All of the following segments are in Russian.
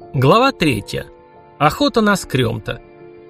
Глава 3. Охота на скрёмта.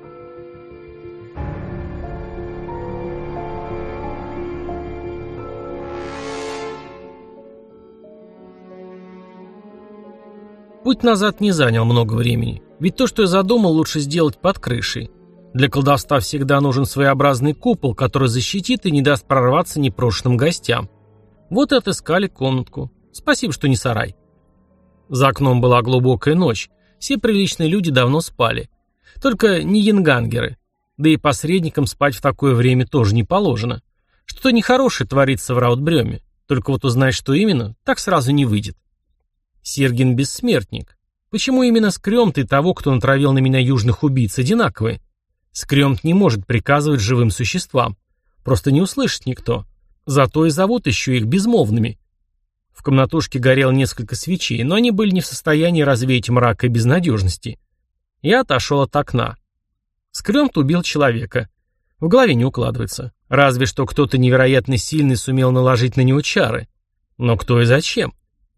Путь назад не занял много времени, ведь то, что я задумал, лучше сделать под крышей. Для колдовства всегда нужен своеобразный купол, который защитит и не даст прорваться непрошенным гостям. Вот и отыскали комнатку. Спасибо, что не сарай. За окном была глубокая ночь. Все приличные люди давно спали. Только не янгангеры. Да и посредникам спать в такое время тоже не положено. Что-то нехорошее творится в Раутбрёме. Только вот узнать, что именно, так сразу не выйдет. Сергин бессмертник. Почему именно Скрёмт и того, кто натравил на меня южных убийц, одинаковые? Скрёмт не может приказывать живым существам. Просто не услышит никто. Зато и зовут еще их безмолвными. В комнатушке горело несколько свечей, но они были не в состоянии развеять мрак и безнадежности. Я отошел от окна. Скрёмт убил человека. В голове не укладывается. Разве что кто-то невероятно сильный сумел наложить на него чары. Но кто и зачем?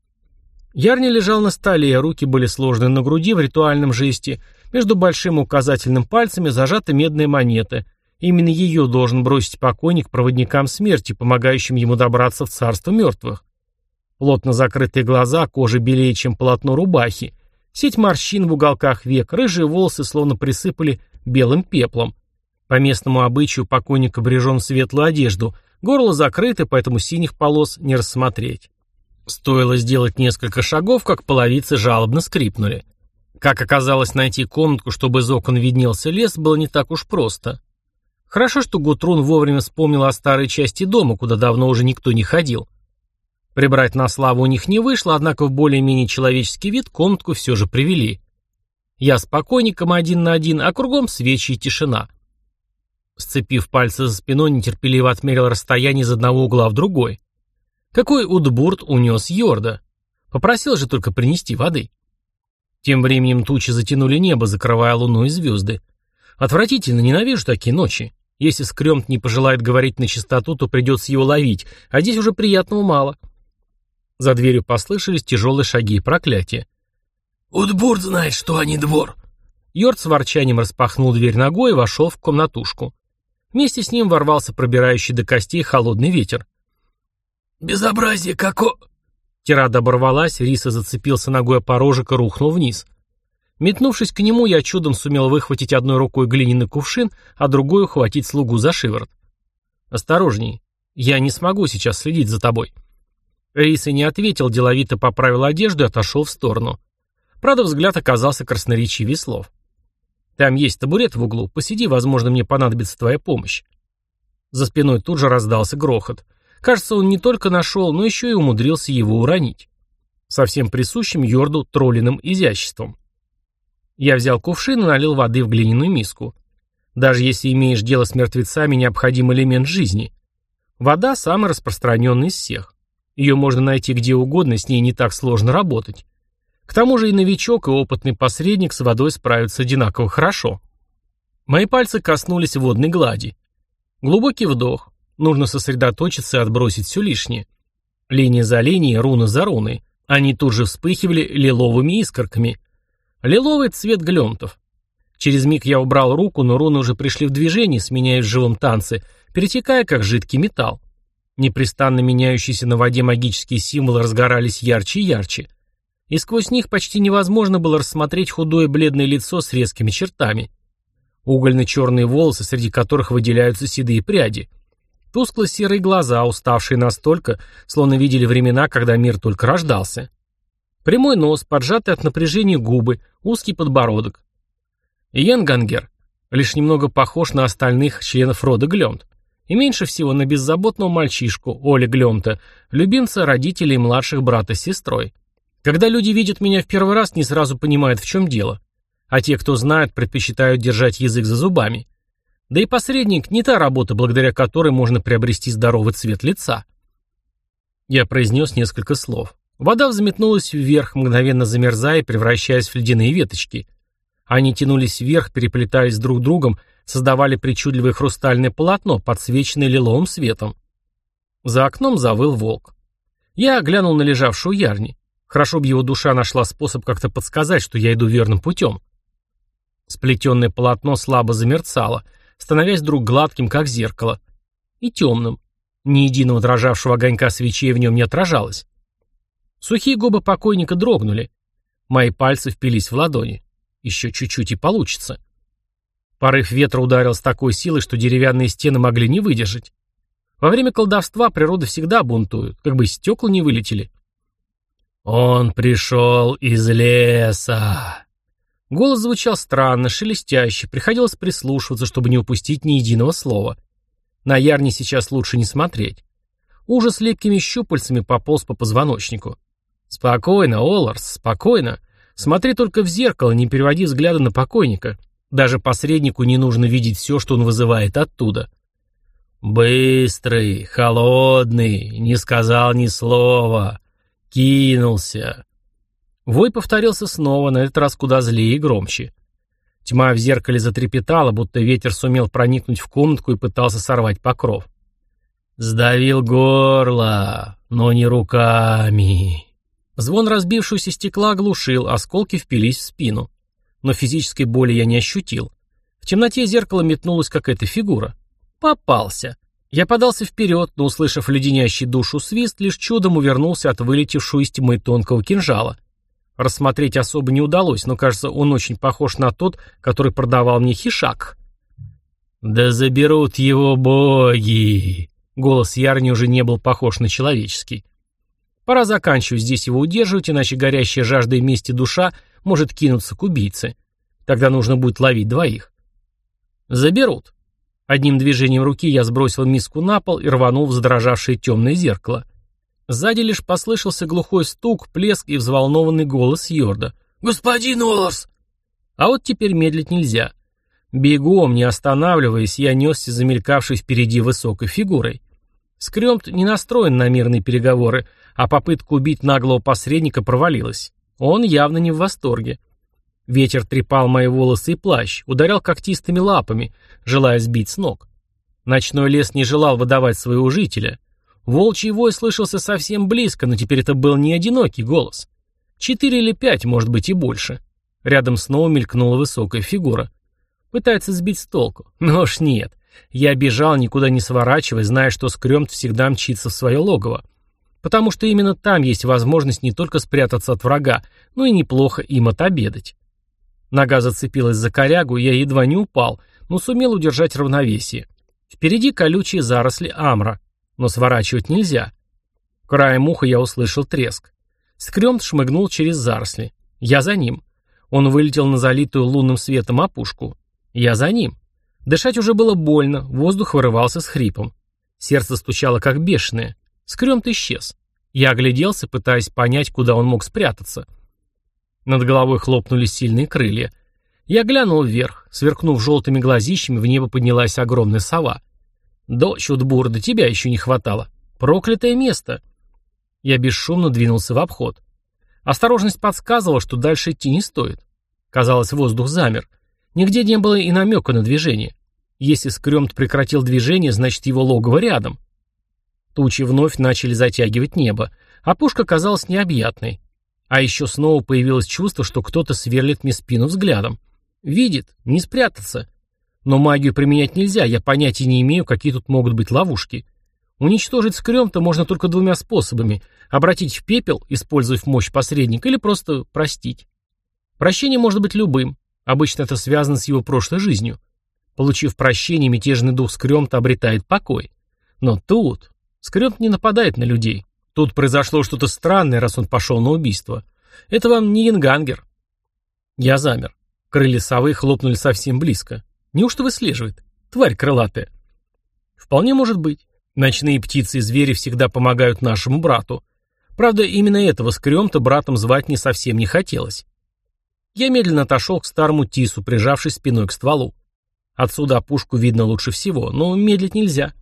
Ярни лежал на столе, руки были сложены на груди в ритуальном жесте. Между большим и указательным пальцами зажата медная монета. Именно ее должен бросить покойник проводникам смерти, помогающим ему добраться в царство мертвых. Плотно закрытые глаза, кожа белее, чем полотно рубахи. Сеть морщин в уголках век, рыжие волосы словно присыпали белым пеплом. По местному обычаю покойник обрежен в светлую одежду, горло закрыто, поэтому синих полос не рассмотреть. Стоило сделать несколько шагов, как половицы жалобно скрипнули. Как оказалось, найти комнатку, чтобы из окон виднелся лес, было не так уж просто. Хорошо, что Гутрун вовремя вспомнила о старой части дома, куда давно уже никто не ходил. Прибрать на славу у них не вышло, однако в более-менее человеческий вид комнатку все же привели. Я с покойником один на один, а кругом свечи и тишина. Сцепив пальцы за спиной, нетерпеливо отмерил расстояние из одного угла в другой. Какой Утбурт унес Йорда? Попросил же только принести воды. Тем временем тучи затянули небо, закрывая луну и звезды. Отвратительно, ненавижу такие ночи. Если Скрёмт не пожелает говорить на чистоту, то придется его ловить, а здесь уже приятного мало. За дверью послышались тяжелые шаги и проклятия. «Утбурт знает, что они двор!» Йорд с ворчанием распахнул дверь ногой и вошел в комнатушку. Вместе с ним ворвался пробирающий до костей холодный ветер. «Безобразие како...» Тирада оборвалась, Риса зацепился ногой о порожек и рухнул вниз. Метнувшись к нему, я чудом сумел выхватить одной рукой глиняный кувшин, а другой ухватить слугу за шиворот. «Осторожней, я не смогу сейчас следить за тобой». Риса не ответил, деловито поправил одежду и отошел в сторону. Правда, взгляд оказался красноречивее слов. «Там есть табурет в углу, посиди, возможно, мне понадобится твоя помощь». За спиной тут же раздался грохот. Кажется, он не только нашел, но еще и умудрился его уронить. Совсем присущим Йорду троллиным изяществом. Я взял кувшин и налил воды в глиняную миску. Даже если имеешь дело с мертвецами, необходим элемент жизни. Вода самый распространенный из всех. Ее можно найти где угодно, с ней не так сложно работать. К тому же и новичок, и опытный посредник с водой справятся одинаково хорошо. Мои пальцы коснулись водной глади. Глубокий вдох. Нужно сосредоточиться и отбросить все лишнее. Линия за линией, руна за руной. Они тут же вспыхивали лиловыми искорками. Лиловый цвет глёмтов. Через миг я убрал руку, но руны уже пришли в движение, сменяясь в живом танце, перетекая как жидкий металл. Непрестанно меняющиеся на воде магические символы разгорались ярче и ярче. И сквозь них почти невозможно было рассмотреть худое бледное лицо с резкими чертами. Угольно-черные волосы, среди которых выделяются седые пряди. Тускло-серые глаза, уставшие настолько, словно видели времена, когда мир только рождался. Прямой нос, поджатые от напряжения губы, узкий подбородок. Янгангер лишь немного похож на остальных членов рода Глёмт. И меньше всего на беззаботного мальчишку, Оли Глёмта, любимца родителей и младших брата с сестрой. Когда люди видят меня в первый раз, не сразу понимают, в чем дело. А те, кто знает, предпочитают держать язык за зубами. Да и посредник не та работа, благодаря которой можно приобрести здоровый цвет лица. Я произнес несколько слов. Вода взметнулась вверх, мгновенно замерзая и превращаясь в ледяные веточки. Они тянулись вверх, переплетались друг с другом, создавали причудливое хрустальное полотно, подсвеченное лиловым светом. За окном завыл волк. Я глянул на лежавшую Ярни. Хорошо бы его душа нашла способ как-то подсказать, что я иду верным путем. Сплетенное полотно слабо замерцало, становясь вдруг гладким, как зеркало, и темным. Ни единого дрожавшего огонька свечей в нем не отражалось. Сухие губы покойника дрогнули. Мои пальцы впились в ладони. Еще чуть-чуть и получится. Порыв ветра ударил с такой силой, что деревянные стены могли не выдержать. Во время колдовства природа всегда бунтует, как бы стекла не вылетели. «Он пришел из леса!» Голос звучал странно, шелестяще, приходилось прислушиваться, чтобы не упустить ни единого слова. На Ярни сейчас лучше не смотреть. Ужас липкими щупальцами пополз по позвоночнику. «Спокойно, Олларс, спокойно. Смотри только в зеркало, не переводи взгляда на покойника. Даже посреднику не нужно видеть все, что он вызывает оттуда». «Быстрый, холодный, не сказал ни слова. Кинулся». Вой повторился снова, на этот раз куда злее и громче. Тьма в зеркале затрепетала, будто ветер сумел проникнуть в комнатку и пытался сорвать покров. «Сдавил горло, но не руками». Звон разбившегося стекла оглушил, осколки впились в спину. Но физической боли я не ощутил. В темноте зеркала метнулась какая-то фигура. Попался. Я подался вперед, но, услышав леденящий душу свист, лишь чудом увернулся от вылетевшего из тьмы тонкого кинжала. Рассмотреть особо не удалось, но, кажется, он очень похож на тот, который продавал мне Хишак. «Да заберут его боги!» Голос Ярни уже не был похож на человеческий. Пора заканчивать здесь его удерживать, иначе горящая жаждой мести душа может кинуться к убийце. Тогда нужно будет ловить двоих. «Заберут». Одним движением руки я сбросил миску на пол и рванул в задрожавшее темное зеркало. Сзади лишь послышался глухой стук, плеск и взволнованный голос Йорда. «Господин Олларс!» А вот теперь медлить нельзя. Бегом, не останавливаясь, я несся замелькавшей впереди высокой фигурой. Скрёмт не настроен на мирные переговоры, а попытка убить наглого посредника провалилась. Он явно не в восторге. Ветер трепал мои волосы и плащ, ударял когтистыми лапами, желая сбить с ног. Ночной лес не желал выдавать своего жителя. Волчий вой слышался совсем близко, но теперь это был не одинокий голос. 4 или 5, может быть, и больше. Рядом снова мелькнула высокая фигура. Пытается сбить с толку. Но уж нет. Я бежал, никуда не сворачивая, зная, что Скрёмт всегда мчится в свое логово. Потому что именно там есть возможность не только спрятаться от врага, но и неплохо им отобедать. Нога зацепилась за корягу, я едва не упал, но сумел удержать равновесие. Впереди колючие заросли амра. Но сворачивать нельзя. Краем уха я услышал треск. Скрёмт шмыгнул через заросли. Я за ним. Он вылетел на залитую лунным светом опушку. Я за ним. Дышать уже было больно, воздух вырывался с хрипом. Сердце стучало как бешеное. Скрёмт исчез. Я огляделся, пытаясь понять, куда он мог спрятаться. Над головой хлопнули сильные крылья. Я глянул вверх. Сверкнув желтыми глазищами, в небо поднялась огромная сова. «Дочь Утбурда, тебя еще не хватало. Проклятое место!» Я бесшумно двинулся в обход. Осторожность подсказывала, что дальше идти не стоит. Казалось, воздух замер. Нигде не было и намека на движение. Если Скрёмт прекратил движение, значит, его логово рядом. Тучи вновь начали затягивать небо. Опушка казалась необъятной. А еще снова появилось чувство, что кто-то сверлит мне спину взглядом. Видит, не спрятаться. Но магию применять нельзя, я понятия не имею, какие тут могут быть ловушки. Уничтожить Скрёмта можно только 2 способами: обратить в пепел, использовав мощь посредника, или просто простить. Прощение может быть любым, обычно это связано с его прошлой жизнью. Получив прощение, мятежный дух Скрёмта обретает покой. Но тут Скрёмт не нападает на людей. Тут произошло что-то странное, раз он пошел на убийство. Это вам не Янгангер. Я замер. Крылья совы хлопнули совсем близко. Неужто выслеживает? Тварь крылатая. Вполне может быть. Ночные птицы и звери всегда помогают нашему брату. Правда, именно этого Скрёмта братом звать не совсем не хотелось. Я медленно отошел к старому тису, прижавшись спиной к стволу. Отсюда опушку видно лучше всего, но медлить нельзя.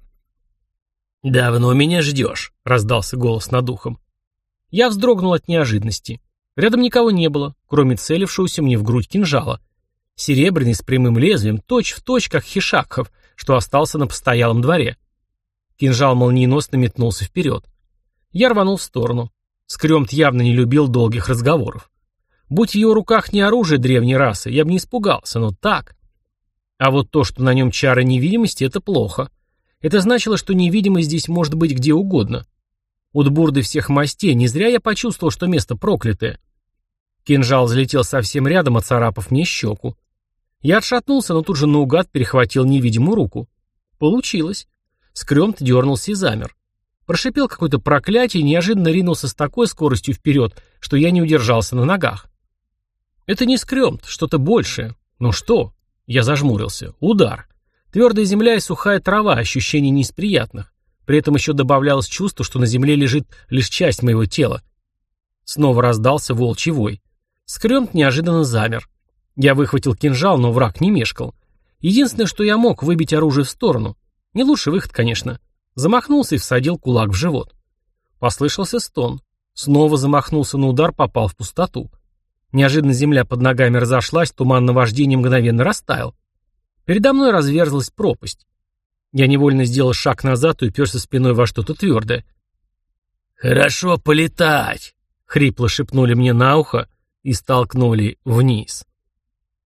«Давно меня ждешь», — раздался голос над ухом. Я вздрогнул от неожиданности. Рядом никого не было, кроме целившегося мне в грудь кинжала. Серебряный, с прямым лезвием, точь-в-точь, как Хишакхов, что остался на постоялом дворе. Кинжал молниеносно метнулся вперед. Я рванул в сторону. Скрёмт явно не любил долгих разговоров. Будь в его руках не оружие древней расы, я бы не испугался, но так. А вот то, что на нем чары невидимости, это плохо. Это значило, что невидимость здесь может быть где угодно. Удбурды всех мастей, не зря я почувствовал, что место проклятое. Кинжал залетел совсем рядом, оцарапав мне щеку. Я отшатнулся, но тут же наугад перехватил невидимую руку. Получилось. Скрёмт дернулся и замер. Прошипел какое-то проклятие и неожиданно ринулся с такой скоростью вперед, что я не удержался на ногах. Это не скрёмт, что-то большее. Ну что? Я зажмурился. Удар. Твердая земля и сухая трава, ощущение не из приятных. При этом еще добавлялось чувство, что на земле лежит лишь часть моего тела. Снова раздался волчий вой. Скрёмт неожиданно замер. Я выхватил кинжал, но враг не мешкал. Единственное, что я мог, выбить оружие в сторону. Не лучший выход, конечно. Замахнулся и всадил кулак в живот. Послышался стон. Снова замахнулся на удар, попал в пустоту. Неожиданно земля под ногами разошлась, туман наваждения мгновенно растаял. Передо мной разверзлась пропасть. Я невольно сделал шаг назад и уперся спиной во что-то твердое. «Хорошо полетать!» — хрипло шепнули мне на ухо и столкнули вниз.